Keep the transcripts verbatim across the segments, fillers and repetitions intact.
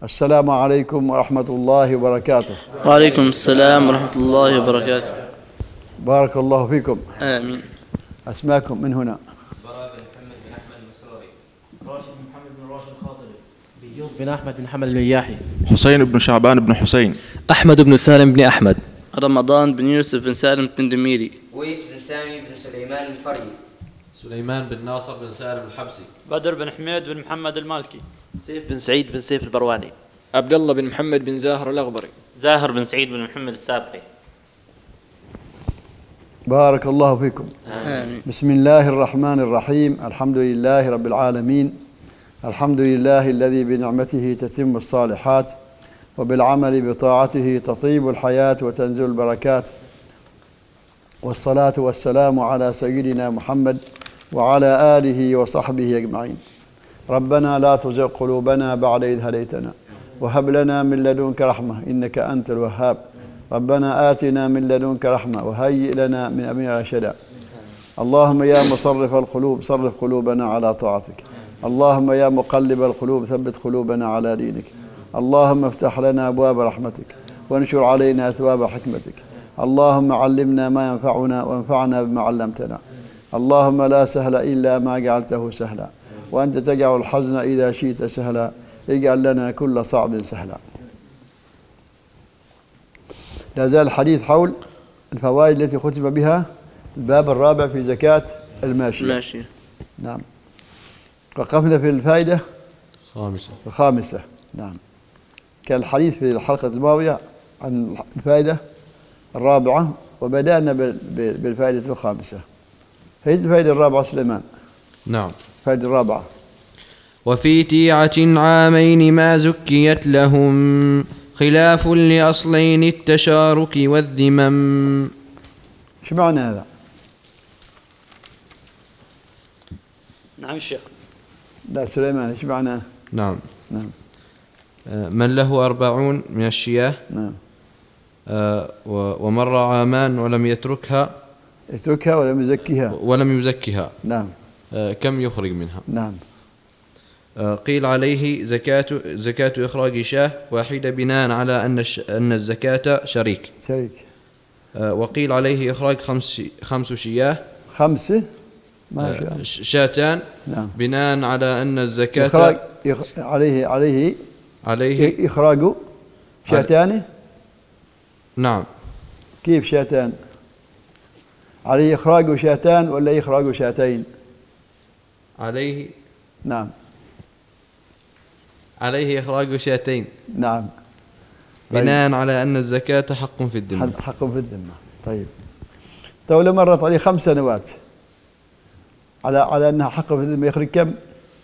السلام عليكم ورحمة الله وبركاته. وعليكم السلام ورحمة الله وبركاته. بارك الله فيكم. آمين. أسماكم من هنا؟ براء بن محمد بن أحمد المسروري، راشد بن محمد بن راشد الخاطري، بيوت بن أحمد بن حمد المياحي، حسين بن شعبان بن حسين، أحمد بن سالم بن أحمد، رمضان بن يوسف بن سالم التندميري، ويس بن سامي بن سليمان الفري، سليمان بن ناصر بن سالم الحبسي، بدر بن حميد بن محمد المالكي، سيف بن سعيد بن سيف البرواني، عبد الله بن محمد بن زاهر الأغبري، زاهر بن سعيد بن محمد السابقي. بارك الله فيكم. آمين. بسم الله الرحمن الرحيم. الحمد لله رب العالمين، الحمد لله الذي بنعمته تتم الصالحات وبالعمل بطاعته تطيب الحياة وتنزل البركات، والصلاة والسلام على سيدنا محمد وعلى آله وصحبه أجمعين. ربنا لا تزغ قلوبنا بعد إذ هديتنا وهب لنا من لدنك رحمة إنك أنت الوهاب. ربنا آتنا من لدنك رحمة وهيئ لنا من أمرنا رشدا. اللهم يا مصرف القلوب صرف قلوبنا على طاعتك. اللهم يا مقلب القلوب ثبت قلوبنا على دينك. اللهم افتح لنا أبواب رحمتك وانشر علينا أثواب حكمتك. اللهم علمنا ما ينفعنا وانفعنا بما علمتنا. اللهم لا سهل إلا ما جعلته سهلا وأنت تجعل الحزن إذا شئت سهلا. اجعل لنا كل صعب سهلا. لا زال الحديث حول الفوائد التي ختم بها الباب الرابع في زكاة الماشية. الماشية. نعم. وقفنا في الفائدة خامسة الخامسة. نعم. كان الحديث في الحلقة الماضية عن الفائدة الرابعة وبدأنا بالفائدة الخامسة. هي الفائدة الرابعة سليمان. نعم. الفائدة الرابعة: وفي تيعة عامين ما زكيت لهم خلاف لأصلين التشارك والذمم. ايش معنى هذا؟ نعم الشيخ. لا سليمان ايش معناه؟ نعم. نعم. من له أربعون من الشياه نعم. ومر عامان ولم يتركها يتركها ولم يزكيها ولم يزكها نعم. كم يخرج منها؟ نعم. قيل عليه زكاة زكاة إخراج شاه واحدة بناء على أن أن الزكاة شريك. شريك. وقيل عليه إخراج خمس خمس شياه خمسة ما شاء الله شاتان. نعم. بناء على أن الزكاة إخراج يخ... عليه عليه عليه إخراج شاتان. نعم. كيف شاتان؟ عليه إخراج شاتان ولا إخراج شاتين؟ عليه نعم. عليه إخراج شاتين. نعم. بناء طيب. على أن الزكاة حق في الذمة. حق في الذمة. طيب. تو لو مرت عليه خمس سنوات على على أنها حق في الذمة يخرج كم؟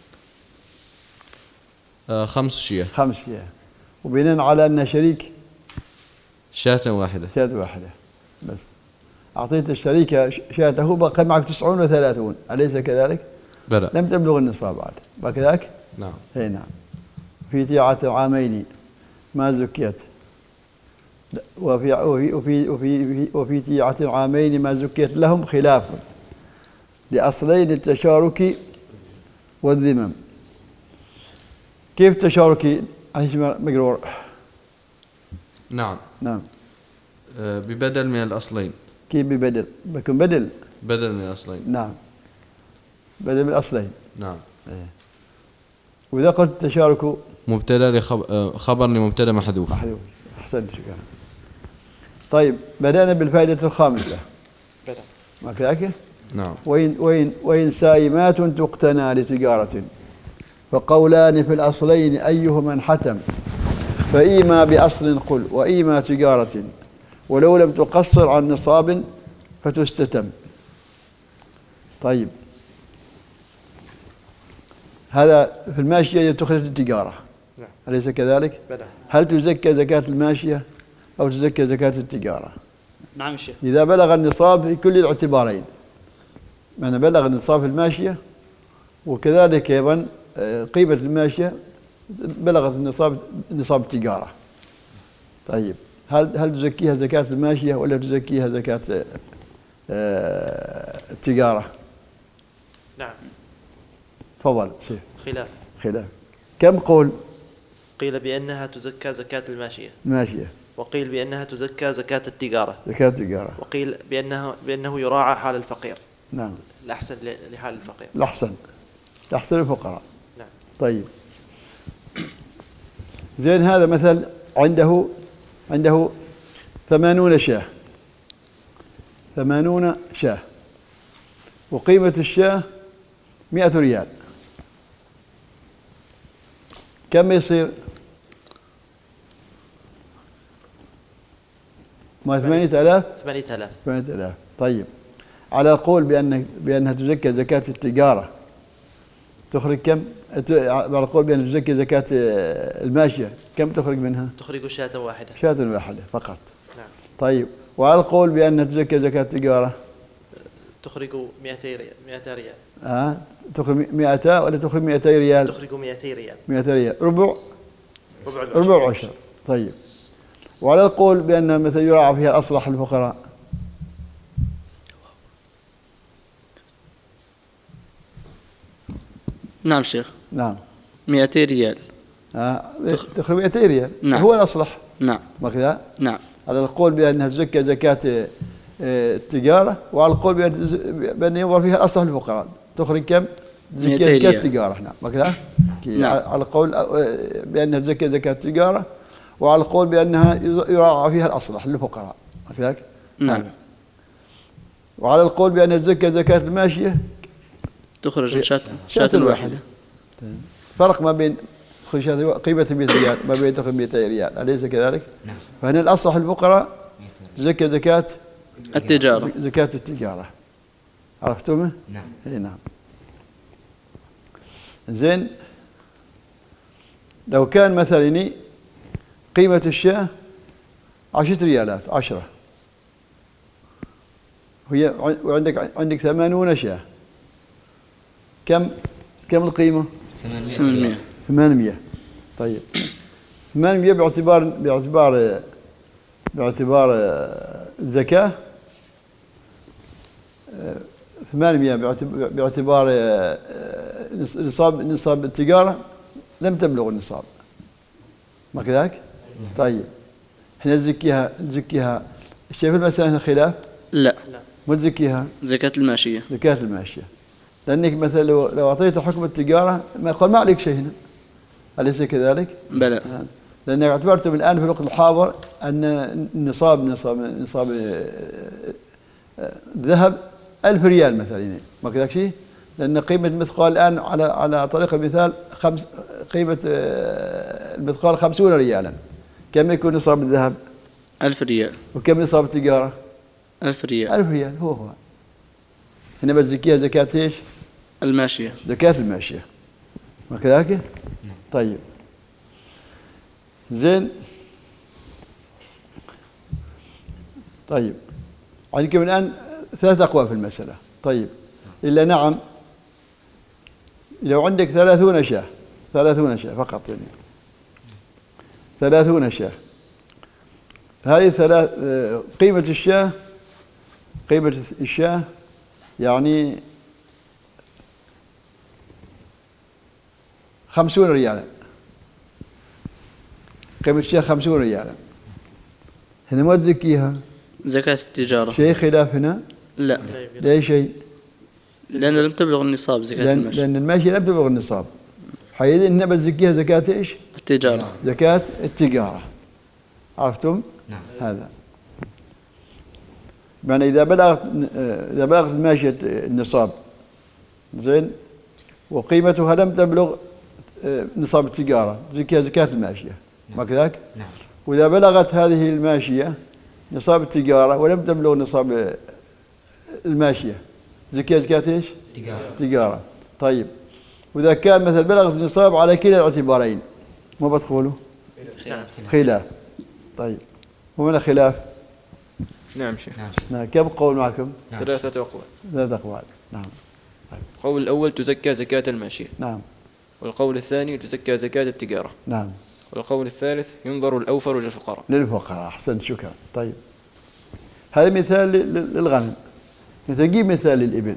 آه خمس شياه. خمس شياه. وبناء على أنها شريك شاة واحدة. شاة واحدة بس. أعطيت الشريك شاته بقى معك تسعون وثلاثون، أليس كذلك؟ بلى. لم تبلغ النصاب بعد، وكذلك؟ نعم. هي نعم. في تيعة العامين ما زكيت، وفي وفي وفي وفي, وفي تيعة العامين ما زكيت لهم خلاف لأصلين التشارك والذمم. كيف التشارك؟ عليه مقرور. نعم. نعم. أه ببدل من الأصلين. كيف ببدل؟ بكون بدل. بدل من الأصلين. نعم. بدل من الأصلين. نعم. إيه. وإذا قلت التشارك مبتدا لخبر خبر لمبتدا محذوف. محذوف. أحسنت شكرا. طيب بدأنا بالفائدة الخامسة. بدأ. ما كذلك؟ نعم. وين وين وين سائمات تقتنى لتجارة فقولان في الأصلين أيهما انحتم فإيما بأصل قل وإيما تجارة ولو لم تقصر عن نصاب فتستتم. طيب هذا في الماشية تخرج التجارة. نعم. أليس كذلك؟ بدأ. هل تزكى زكاة الماشية أو تزكى زكاة التجارة؟ نعم الشيخ. إذا بلغ النصاب في كل الاعتبارين، من بلغ النصاب في الماشية وكذلك أيضا قيمة الماشية بلغت النصاب نصاب التجارة. طيب هل هل تزكيها زكاة الماشية ولا تزكيها زكاة التجارة؟ نعم. تفضل شيخ. خلاف. خلاف. كم قول؟ قيل بأنها تزكى زكاة الماشية، ماشية. وقيل بأنها تزكى زكاة التجارة، زكاة التجارة. وقيل بأنه بأنه يراعى حال الفقير. نعم. الأحسن ل- لحال الفقير. الأحسن الأحسن الفقراء. نعم. طيب زين، هذا مثل عنده عنده ثمانون شاة، ثمانون شاة، وقيمة الشاة مئة ريال، كم يصير؟ ما ثمانية آلاف؟ ثمانية آلاف. ثمانية آلاف. طيب، على القول بأن بأنها تزكى زكاة التجارة تخرج كم؟ على القول بأنها تزكى زكاة الماشية كم تخرج منها؟ تخرج شاة واحدة. شاة واحدة فقط. نعم. طيب، وعلى القول بأنها تزكى زكاة التجارة تخرج مئتي ريال. مئتي ريال. آه تخرج مئتا ولا تخرج مئتي ريال؟ تخرج مئتي ريال. مئتي ريال، ربع ربع العشر. ربع عشر. طيب، وعلى القول بأن مثل يراعى فيها الأصلح الفقراء نعم شيخ. نعم. مئتي ريال. آه تخرج مئتي ريال. نعم. هو الأصلح. نعم. ما كذا؟ نعم. على القول بأنها تزكى زكاة التجارة، وعلى القول بأن ينظر فيها الأصلح للفقراء تخرج كم؟ زكاة زكاة التجارة. نعم. ما كذا؟ نعم. على القول بأنها تزكى زكاة التجارة، وعلى القول بأنها يراعى فيها الأصلح للفقراء. ما كذا؟ نعم. وعلى القول بأنها تزكى زكاة الماشية تخرج شاة شاة واحدة. واحدة. فرق ما بين قيمة مئة ريال ما بين تخرج مئتي ريال، أليس كذلك؟ نعم. فهنا الأصلح الفقراء تزكى زكاة التجارة. زكاة التجارة. عرفتم؟ نعم. اي نعم. زين، لو كان مثلا قيمة الشاة عشرة ريالات، عشرة، وهي وعندك عندك ثمانون شاة، كم كم القيمة؟ ثمانمئة. ثمانمئة. طيب، ثمانمئة باعتبار باعتبار باعتبار الزكاة، ثمانمئة باعتبار نصاب نصاب التجارة لم تبلغ النصاب. ما كذلك؟ طيب، احنا نزكيها نزكيها شايف المسألة هنا خلاف؟ لا. ما تزكيها زكاة الماشية. زكاة الماشية، لأنك مثلا لو لو أعطيت حكم التجارة ما يقول ما عليك شيء هنا، أليس كذلك؟ بلى. لأنك اعتبرتم الآن في الوقت الحاضر أن النصاب نصاب نصاب ذهب ألف ريال مثلا، ما كذلك شيء؟ لأن قيمة المثقال الآن على على طريق المثال خمس قيمة المثقال خمسون ريالا، كم يكون نصاب الذهب؟ ألف ريال. وكم نصاب التجارة؟ ألف ريال. ألف ريال. هو هو هنا بتزكيها زكاة ايش؟ الماشية. زكاة الماشية، ما كذلك؟ طيب، زين. طيب، عندكم الآن ثلاث أقوال في المسألة. طيب، إلا نعم، لو عندك ثلاثون شاة، ثلاثون شاة فقط، يعني ثلاثون شاة، هذه ثلاث قيمة الشاة قيمة الشاة يعني خمسون ريالا، قيمة الشاة خمسون ريالا، هنا ما تزكيها زكاة التجارة. شيء خلاف هنا؟ لا. لا شيء، لأن لم تبلغ النصاب زكاة لأن الماشية. لأن الماشية لم تبلغ النصاب، حيث هنا بتزكيها زكاة ايش؟ التجارة. زكاة التجارة. عرفتم؟ نعم. هذا معنى إذا بلغت إذا بلغت الماشية النصاب، زين، وقيمتها لم تبلغ نصاب التجارة، زكاة زكاة الماشية، ما كذلك؟ نعم. وإذا بلغت هذه الماشية نصاب التجارة ولم تبلغ نصاب الماشية، زكاة زكاة ايش؟ تجارة. تجارة. طيب، وإذا كان مثلا بلغت النصاب على كلا الاعتبارين، ما بدخلوا؟ خلاف. خلاف. طيب، ومن خلاف؟ نعم شيخ. نعم. كم قول معكم؟ نعم. ثلاثة أقوال. ثلاثة أقوال. نعم. القول الأول تزكى زكاة الماشية. نعم. والقول الثاني تزكى زكاة التجارة. نعم. والقول الثالث ينظر الأوفر للفقراء. للفقراء. أحسنت، شكرا. طيب، هذا مثال للغنم، نجيب مثال للإبل.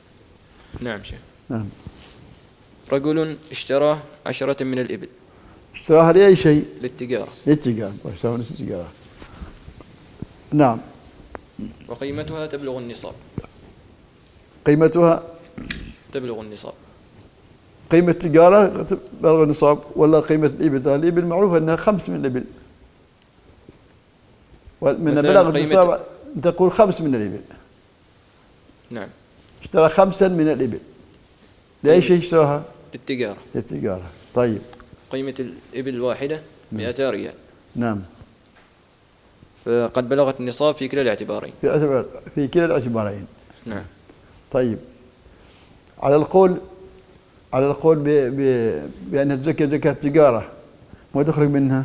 نعم شيخ. نعم. رجل اشترى عشرة من الإبل. اشتراها لأي شيء؟ للتجارة. للتجارة، واشتراها للتجارة. نعم. وقيمتها تبلغ النصاب. قيمتها تبلغ النصاب. قيمة التجارة تبلغ النصاب ولا قيمة الإبل؟ الإبل معروف أنها خمس من الإبل. ومن بلغ النصاب تقول خمس من الإبل. نعم. اشترى خمسا من الإبل. لأي شيء اشتراها؟ للتجارة. للتجارة. طيب. قيمة الإبل الواحدة مئة ريال. نعم. فقد بلغت النصاب في كلا الاعتبارين. في اعتبار في كلا الاعتبارين. نعم. طيب. على القول على القول ب... ب... بأنها تزكي زكاة التجارة ما تخرج منها؟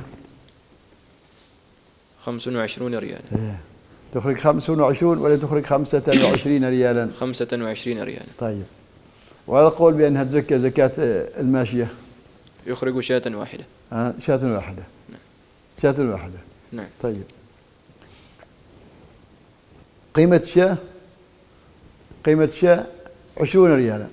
خمس وعشرون ريالا. إيه. تخرج خمس وعشرون ولا تخرج خمسة وعشرين ريالا؟ خمسة وعشرين ريالا. طيب. وعلى القول بأنها تزكي زكاة الماشية؟ يخرج شاة واحدة. آه شاة واحدة. نعم. شاة واحدة. نعم. طيب. قيمة الشاة قيمة الشاة عشرون ريالا.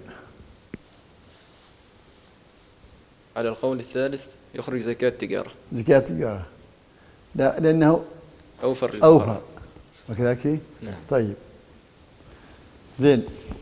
على القول الثالث يخرج زكاة التجارة. زكاة التجارة. لا لأنه أوفر للفقراء. أوفر. وكذلك. نعم. طيب. زين.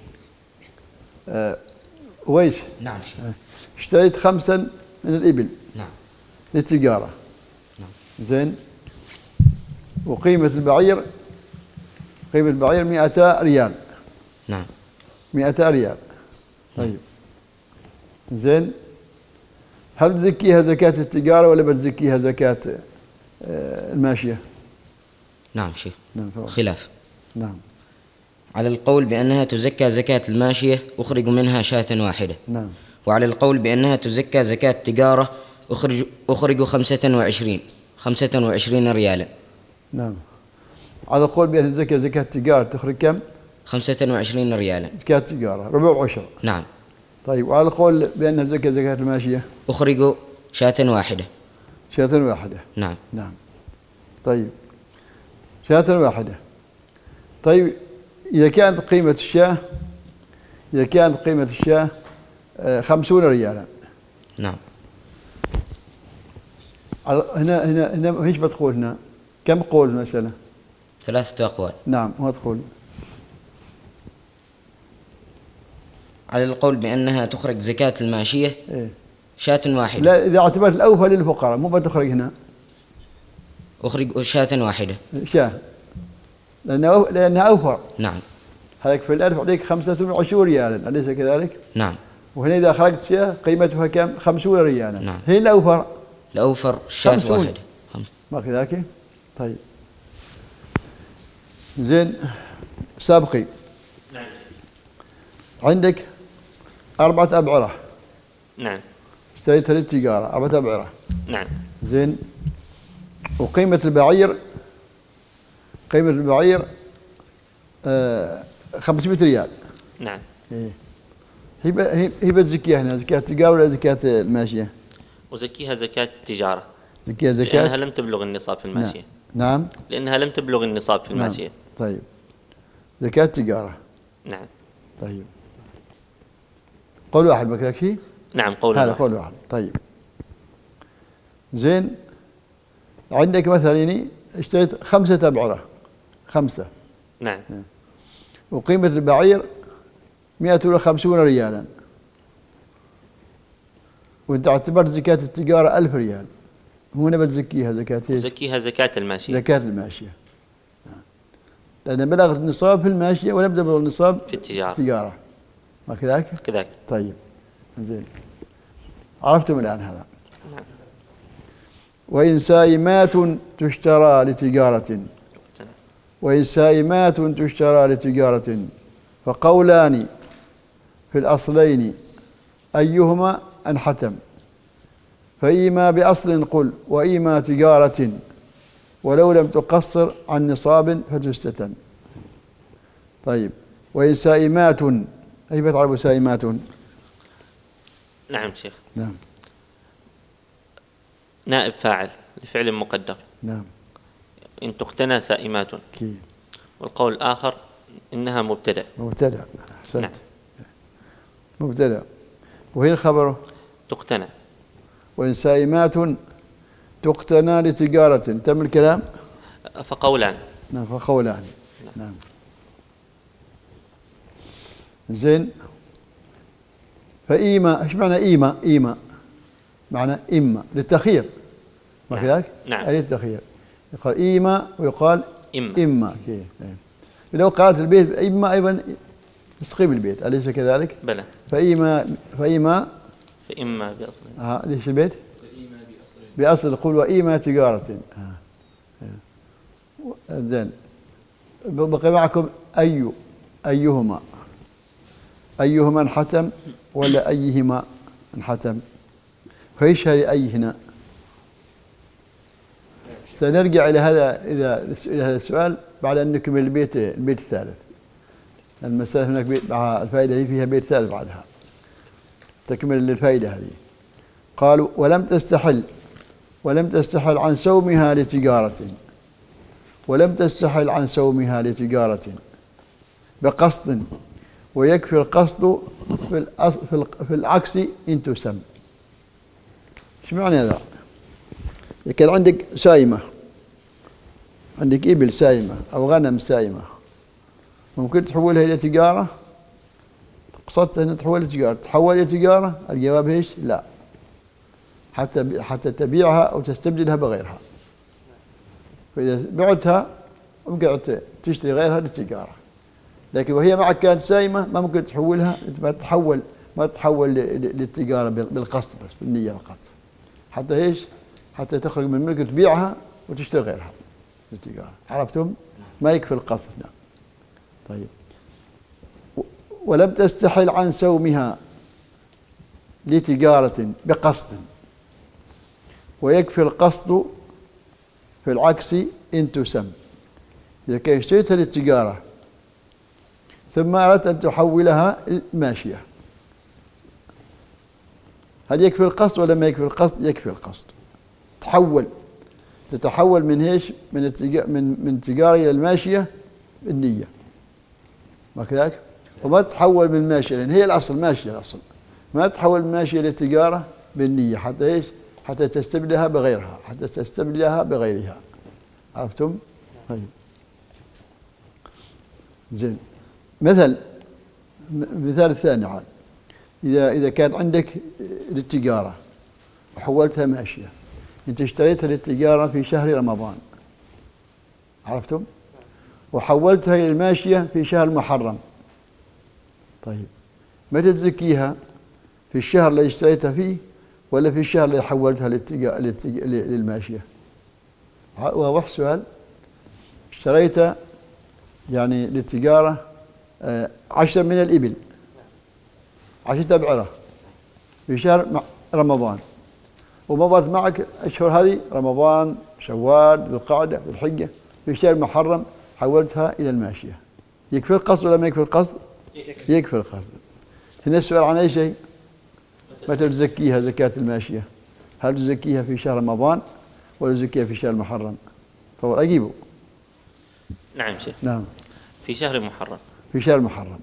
آه ويش. نعم. آه. اشتريت خمسا من الإبل. نعم. للتجارة. نعم. زين. وقيمة البعير قيمة البعير مئة ريال. نعم. مئة ريال. طيب. زين. هل بتزكيها زكاة التجارة ولا بتزكيها زكاة آه الماشية؟ نعم شيخ. نعم. خلاف. نعم. على القول بأنها تزكى زكاة الماشية أخرج منها شاة واحدة. نعم. وعلى القول بأنها تزكى زكاة التجارة أخرج أخرج خمسة وعشرين خمسة وعشرين ريالا. نعم. على القول بأن زكاة زكاة التجارة تخرج كم؟ خمسة وعشرين ريالا. زكاة التجارة ربع عشر. نعم. طيب. وعلى القول بأنها زكاة زكاة الماشية؟ أخرج شاة واحدة. شاة واحدة. نعم. نعم. طيب. شاة واحدة. طيب. إذا كانت قيمة الشاة إذا كانت قيمة الشاة خمسون ريالا. نعم. هنا هنا هنا ايش بتقول هنا؟ كم قول المسألة؟ ثلاثة أقوال. نعم. ما تقول؟ على القول بأنها تخرج زكاة الماشية إيه؟ شاة واحدة. لا إذا اعتبرت الأوفى للفقراء مو بتخرج هنا. أخرج شاة واحدة. شاة لأنها لأنها أوفر. نعم. هذاك في الألف عليك خمسة وعشرين ريالا أليس كذلك؟ نعم. وهنا إذا أخرجت شاة قيمتها كم؟ خمسون ريالا. نعم. هي الأوفر. الأوفر شاة خمسون. واحدة. ما كذلك؟ طيب. زين. سابقي. نعم. عندك أربعة أبعرة. نعم. اشتريتها للتجارة أربعة أبعرة. نعم. زين. وقيمة البعير قيمة البعير آه خمسمائة ريال. نعم. إيه. هي هي بتزكيها هنا زكاة التجارة ولا زكاة الماشية؟ وزكيها زكاة التجارة. زكيها زكاة لأنها لم تبلغ النصاب في الماشية. نعم. لأنها لم تبلغ النصاب في الماشية. نعم. طيب. زكاة التجارة. نعم. طيب. قول واحد بكذا شيء؟ نعم قول هذا واحد. قول واحد. طيب. زين. عندك مثلا اشتريت خمسة أبعرة خمسة. نعم. وقيمة البعير مئة وخمسون ريالا وانت اعتبرت زكاة التجارة ألف ريال هنا بتزكيها زكاة ايش؟ زكيها زكاة الماشية. زكاة الماشية. لأن بلغت النصاب في الماشية ولم تبلغ النصاب في التجارة. التجارة. ما كذلك؟ كذلك. طيب. زين. عرفتم الآن هذا. نعم. وإن سائمات تشترى لتجارة وإن سائمات تشترى لتجارة فقولان في الأصلين أيهما أنحتم فإيما بأصل قل وإيما تجارة ولو لم تقصر عن نصاب فتستتم. طيب. وإن سائمات كيف تعرف سائمات؟ نعم شيخ. نعم. نائب فاعل لفعل مقدر. نعم. إن تقتنى سائمات. كي. والقول الآخر إنها مبتدأ. مبتدأ. أحسنت. نعم. مبتدأ. وهي الخبر تقتنى. وإن سائمات تقتنى لتجارة. تم الكلام؟ فقولان. نعم فقولان. نعم زين. فإيما إيش معنى إيما؟ إيما معنى إما للتخيير ما كذلك؟ نعم. يعني للتخيير يقال إيما ويقال إما. إما كي. لو قرأت البيت إما أيضا تسقيم البيت أليس كذلك؟ بلى. فإيما فإيما فإما بأصل. آه ليش البيت؟ بأصل القول وإيما تجارة. آه. زين بقي معكم أي أيهما أيهما انحتم ولا أيهما انحتم؟ فإيش هذه أي هنا؟ سنرجع إلى هذا إذا إلى هذا السؤال بعد أن نكمل البيت البيت الثالث. المسألة هناك بيت مع الفائدة هذه فيها بيت ثالث بعدها تكمل للفائدة هذه. قالوا ولم تستحل ولم تستحل عن سومها لتجارة ولم تستحل عن سومها لتجارة بقصد ويكفي القصد في, في العكس إن تسم. ايش معنى هذا؟ إذا كان عندك سايمة عندك إبل سايمة أو غنم سايمة ممكن تحولها إلى تجارة؟ قصدت أن تحولها إلى تجارة تحول إلى تجارة؟ الجواب إيش؟ لا حتى حتى تبيعها أو تستبدلها بغيرها. فإذا بعتها ممكن تشتري غيرها للتجارة لكن وهي معك كانت سايمة ما ممكن تحولها ما تحول ما تحول للتجارة بالقصد بس بالنية فقط حتى إيش؟ حتى تخرج من الملك وتبيعها وتشتري غيرها للتجارة. عرفتم؟ ما يكفي القصد. نعم. طيب ولم تستحل عن سومها لتجارة بقصد ويكفي القصد في العكس إن تسم. إذا كان اشتريتها للتجارة ثم أردت أن تحولها الماشية هل يكفي القصد ولا ما يكفي القصد؟ يكفي القصد. تحول تتحول من ايش؟ من التجارة من من تجارة إلى الماشية بالنية ما كذلك؟ وما تتحول من الماشية لأن هي الأصل ماشية الأصل ما تتحول من الماشية إلى التجارة بالنية حتى ايش؟ حتى تستبدلها بغيرها حتى تستبدلها بغيرها. عرفتم؟ طيب زين. مثل مثال الثاني عاد إذا إذا كان عندك للتجارة وحولتها ماشية أنت اشتريتها للتجارة في شهر رمضان عرفتم؟ وحولتها إلى الماشية في شهر محرم. طيب متى تزكيها؟ في الشهر اللي اشتريتها فيه ولا في الشهر اللي حولتها للماشية؟ واضح السؤال؟ اشتريت يعني للتجارة عشرة من الإبل عشرة أبعرة في شهر رمضان ومضت معك أشهر هذه رمضان شوال ذو القعدة ذو الحجة في شهر محرم حولتها إلى الماشية يكفي القصد ولا ما يكفي القصد؟ يكفي القصد. هنا السؤال عن أي شيء؟ متى تزكيها زكاة الماشية؟ هل تزكيها في شهر رمضان ولا تزكيها في شهر محرم؟ فهو أجيبه. نعم شيخ. نعم في شهر محرم. في شهر محرم.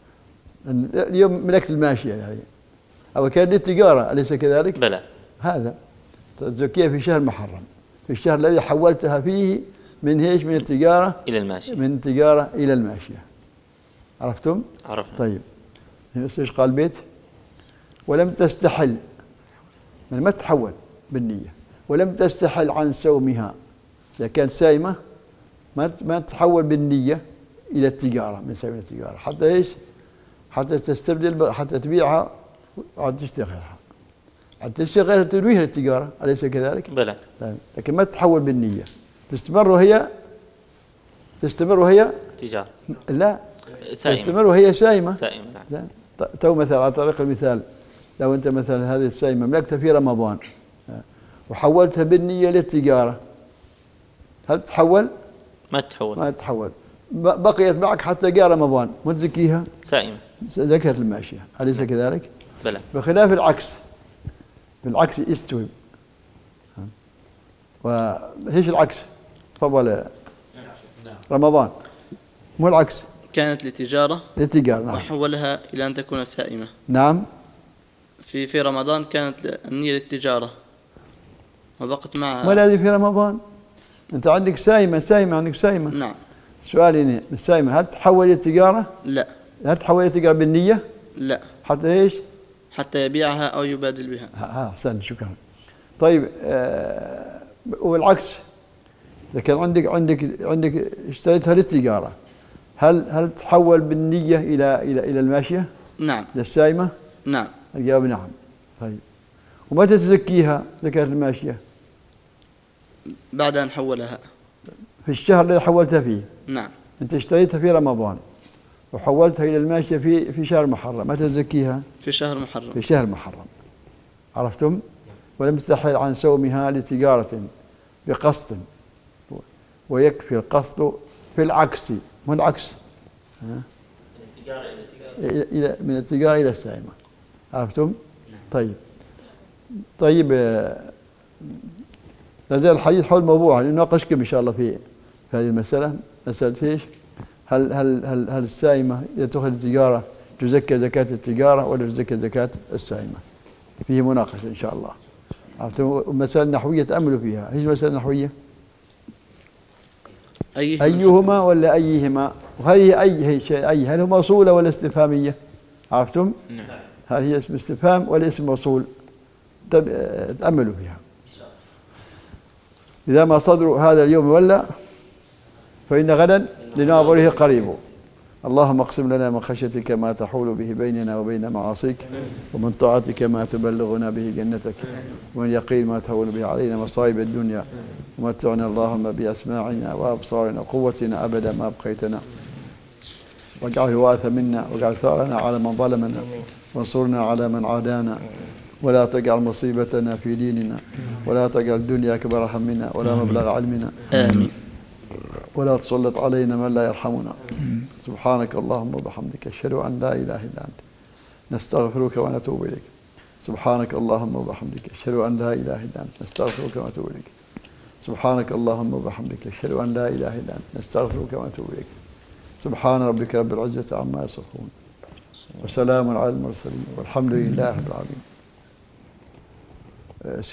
اليوم ملكت الماشية يعني أو كان للتجارة أليس كذلك؟ بلى. هذا تزكيها في شهر محرم في الشهر الذي حولتها فيه من هيش من التجارة إلى الماشية من التجارة إلى الماشية. عرفتم؟ عرفنا. طيب ايش قال البيت؟ ولم تستحل من ما تحول بالنية ولم تستحل عن سومها إذا كانت سايمة ما ما تتحول بالنية إلى التجارة من سوم التجارة حتى إيش؟ حتى تستبدل حتى تبيعها وعاد تشتري غيرها حتى تشتري غيرها تنويها للتجارة أليس كذلك؟ بلى. طيب. لكن ما تتحول بالنية تستمر وهي تستمر وهي تجارة لا سائمة. تستمر وهي سائمة سائمة. نعم. تو مثلا على طريق المثال لو أنت مثلا هذه السائمة ملكتها في رمضان وحولتها بالنية للتجارة هل تتحول؟ ما تتحول. ما تتحول بقيت معك حتى جاء رمضان ما تزكيها؟ سائمة. زكاة الماشية أليس كذلك؟ بلى. بخلاف العكس بالعكس يستوي. وهيش العكس؟ تفضل رمضان مو العكس كانت لتجارة للتجارة نعم وحولها إلى أن تكون سائمة. نعم في في رمضان كانت النية للتجارة وبقت معها. ما الذي في رمضان؟ أنت عندك سايمة سايمة عندك سايمة. نعم. سؤالي هنا السايمة هل تحول إلى تجارة؟ لا. هل تحول إلى تجارة بالنية؟ لا. حتى إيش؟ حتى يبيعها أو يبادل بها. ها أحسن شكرا. طيب آه والعكس إذا كان عندك عندك عندك اشتريتها للتجارة هل هل تحول بالنية إلى إلى إلى الماشية؟ نعم. للسايمة؟ نعم. الجواب نعم. طيب ومتى تزكيها زكاة الماشية؟ بعد أن حولها. في الشهر الذي حولتها فيه. نعم. أنت اشتريتها في رمضان وحولتها إلى الماشية في في شهر محرم، متى تزكيها؟ في شهر محرم. في شهر محرم. عرفتم؟ ولم تستحل عن سومها لتجارة بقصد ويكفي القصد في العكس. ما العكس؟ ها؟ إلى من التجارة إلى السائمة. عرفتم؟ طيب طيب نزال الحديث حول موضوع نناقشكم إن شاء الله في في هذه المسألة. مسألة إيش؟ هل هل هل هل السائمة إذا تأخذ التجارة تزكى زكاة التجارة ولا تزكى زكاة السائمة؟ فيه مناقشة إن شاء الله. عرفتم؟ مسألة نحوية تأملوا فيها. إيش مسألة نحوية؟ أيهما, أيهما ولا أيهما؟ وهذه أي هي شيء أي هل هو موصولة ولا استفهامية؟ عرفتم؟ نعم. هل هي اسم استفهام ولا اسم موصول؟ تأملوا فيها. إذا ما صدر هذا اليوم ولا فإن غدا لناظره قريب. اللهم اقسم لنا من خشيتك ما تحول به بيننا وبين معاصيك ومن طاعتك ما تبلغنا به جنتك ومن يقين ما تهون به علينا مصائب الدنيا ومتعنا اللهم بأسماعنا وأبصارنا وقوتنا أبدا ما أبقيتنا واجعله الوارث منا واجعل ثارنا على من ظلمنا وانصرنا على من عادانا ولا تجعل مصيبتنا في ديننا ولا تجعل الدنيا أكبر همنا ولا مبلغ علمنا آمين. ولا تسلط علينا من لا يرحمنا. سبحانك اللهم وبحمدك أشهد أن لا إله إلا أنت نستغفرك ونتوب إليك. سبحانك اللهم وبحمدك أشهد أن لا إله إلا أنت نستغفرك ونتوب إليك. سبحانك اللهم وبحمدك أشهد أن لا إله إلا أنت نستغفرك ونتوب إليك. سبحان ربك رب العزة عما يصفون وسلام على المرسلين والحمد لله رب العالمين.